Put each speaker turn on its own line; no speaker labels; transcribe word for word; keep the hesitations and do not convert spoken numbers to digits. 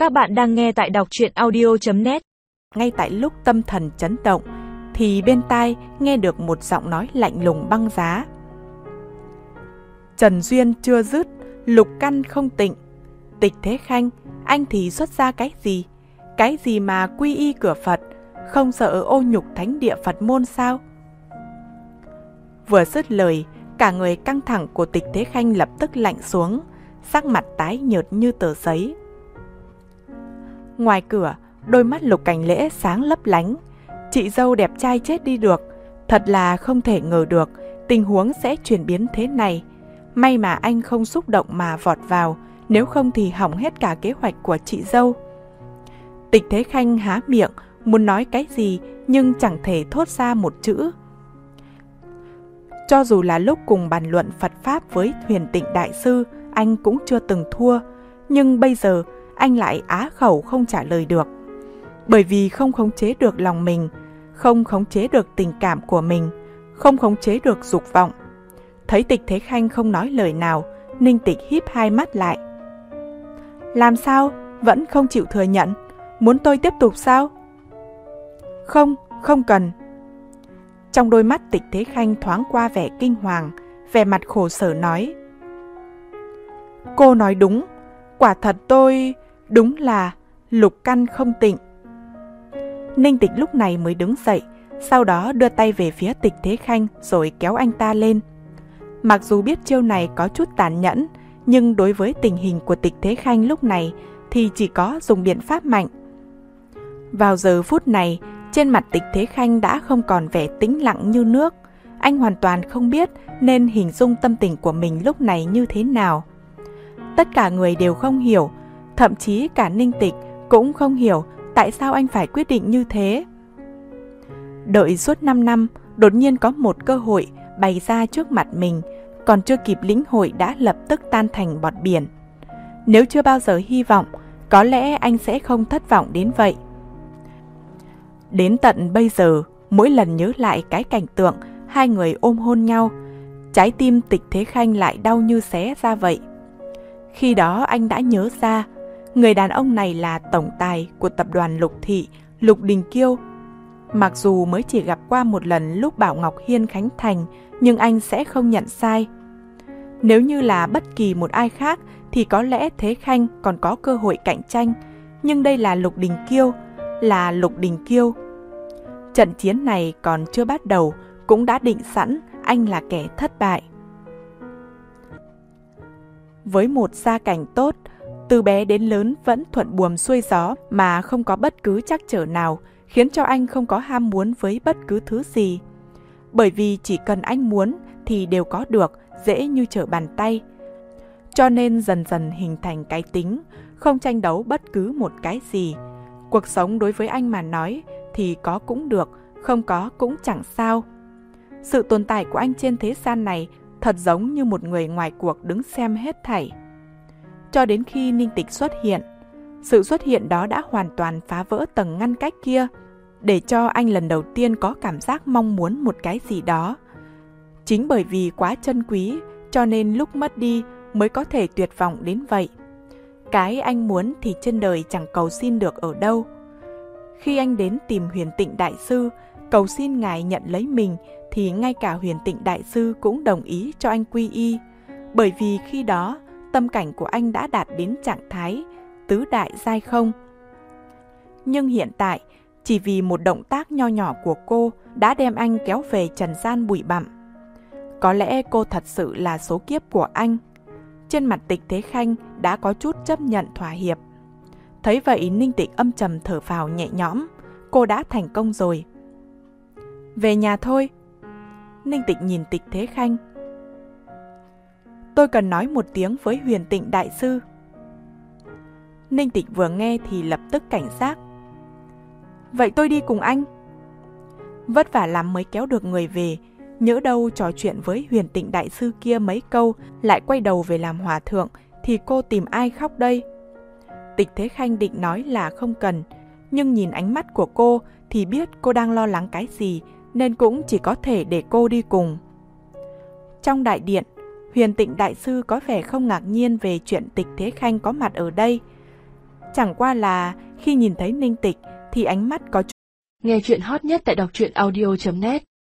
Các bạn đang nghe tại đọc truyện audio chấm net.
Ngay tại lúc tâm thần chấn động, thì bên tai nghe được một giọng nói lạnh lùng băng giá. Trần duyên chưa dứt, lục căn không tịnh. Tịch Thế Khanh, anh thì xuất ra cái gì? Cái gì mà quy y cửa Phật, không sợ ô nhục thánh địa Phật môn sao? Vừa dứt lời, cả người căng thẳng của Tịch Thế Khanh lập tức lạnh xuống, sắc mặt tái nhợt như tờ giấy. Ngoài cửa, đôi mắt Lục Cảnh Lễ sáng lấp lánh. Chị dâu đẹp trai chết đi được, thật là không thể ngờ được tình huống sẽ chuyển biến thế này. May mà anh không xúc động mà vọt vào, nếu không thì hỏng hết cả kế hoạch của chị dâu. Tịch Thế Khanh há miệng, muốn nói cái gì nhưng chẳng thể thốt ra một chữ. Cho dù là lúc cùng bàn luận Phật Pháp với Huyền Tịnh Đại Sư, anh cũng chưa từng thua, nhưng bây giờ anh lại á khẩu không trả lời được. Bởi vì không khống chế được lòng mình, không khống chế được tình cảm của mình, không khống chế được dục vọng. Thấy Tịch Thế Khanh không nói lời nào, Ninh Tịch híp hai mắt lại. Làm sao? Vẫn không chịu thừa nhận? Muốn tôi tiếp tục sao? Không, không cần. Trong đôi mắt Tịch Thế Khanh thoáng qua vẻ kinh hoàng, vẻ mặt khổ sở nói. Cô nói đúng, quả thật tôi đúng là lục căn không tịnh. Ninh Tịch lúc này mới đứng dậy, sau đó đưa tay về phía Tịch Thế Khanh rồi kéo anh ta lên. Mặc dù biết chiêu này có chút tàn nhẫn, nhưng đối với tình hình của Tịch Thế Khanh lúc này thì chỉ có dùng biện pháp mạnh. Vào giờ phút này, trên mặt Tịch Thế Khanh đã không còn vẻ tĩnh lặng như nước. Anh hoàn toàn không biết nên hình dung tâm tình của mình lúc này như thế nào. Tất cả người đều không hiểu, thậm chí cả Ninh Tịch cũng không hiểu tại sao anh phải quyết định như thế. Đợi suốt năm năm, đột nhiên có một cơ hội bày ra trước mặt mình, còn chưa kịp lĩnh hội đã lập tức tan thành bọt biển. Nếu chưa bao giờ hy vọng, có lẽ anh sẽ không thất vọng đến vậy. Đến tận bây giờ, mỗi lần nhớ lại cái cảnh tượng hai người ôm hôn nhau, trái tim Tịch Thế Khanh lại đau như xé ra vậy. Khi đó anh đã nhớ ra, người đàn ông này là tổng tài của tập đoàn Lục Thị, Lục Đình Kiêu. Mặc dù mới chỉ gặp qua một lần lúc Bảo Ngọc Hiên khánh thành, nhưng anh sẽ không nhận sai. Nếu như là bất kỳ một ai khác thì có lẽ Thế Khanh còn có cơ hội cạnh tranh, nhưng đây là Lục Đình Kiêu, là Lục Đình Kiêu. Trận chiến này còn chưa bắt đầu, cũng đã định sẵn anh là kẻ thất bại. Với một gia cảnh tốt, từ bé đến lớn vẫn thuận buồm xuôi gió mà không có bất cứ trắc trở nào, khiến cho anh không có ham muốn với bất cứ thứ gì. Bởi vì chỉ cần anh muốn thì đều có được, dễ như trở bàn tay. Cho nên dần dần hình thành cái tính, không tranh đấu bất cứ một cái gì. Cuộc sống đối với anh mà nói thì có cũng được, không có cũng chẳng sao. Sự tồn tại của anh trên thế gian này thật giống như một người ngoài cuộc đứng xem hết thảy. Cho đến khi Ninh Tịch xuất hiện, sự xuất hiện đó đã hoàn toàn phá vỡ tầng ngăn cách kia, để cho anh lần đầu tiên có cảm giác mong muốn một cái gì đó. Chính bởi vì quá trân quý, cho nên lúc mất đi mới có thể tuyệt vọng đến vậy. Cái anh muốn thì trên đời chẳng cầu xin được ở đâu. Khi anh đến tìm Huyền Tịnh Đại Sư, cầu xin ngài nhận lấy mình, thì ngay cả Huyền Tịnh Đại Sư cũng đồng ý cho anh quy y. Bởi vì khi đó, tâm cảnh của anh đã đạt đến trạng thái tứ đại giai không. Nhưng hiện tại, chỉ vì một động tác nho nhỏ của cô đã đem anh kéo về trần gian bụi bặm. Có lẽ cô thật sự là số kiếp của anh. Trên mặt Tịch Thế Khanh đã có chút chấp nhận thỏa hiệp. Thấy vậy, Ninh Tịch âm trầm thở phào nhẹ nhõm. Cô đã thành công rồi. Về nhà thôi. Ninh Tịch nhìn Tịch Thế Khanh. Tôi cần nói một tiếng với Huyền Tịnh Đại Sư. Ninh Tịch vừa nghe thì lập tức cảnh giác. Vậy tôi đi cùng anh. Vất vả lắm mới kéo được người về, nhỡ đâu trò chuyện với Huyền Tịnh Đại Sư kia mấy câu lại quay đầu về làm hòa thượng, thì cô tìm ai khóc đây? Tịch Thế Khanh định nói là không cần, nhưng nhìn ánh mắt của cô thì biết cô đang lo lắng cái gì, nên cũng chỉ có thể để cô đi cùng. Trong đại điện, Huyền Tịnh Đại Sư có vẻ không ngạc nhiên về chuyện Tịch Thế Khanh có mặt ở đây. Chẳng qua là khi nhìn thấy Ninh Tịch thì ánh mắt có chút.
Nghe chuyện hot nhất tại đọc truyện audio chấm net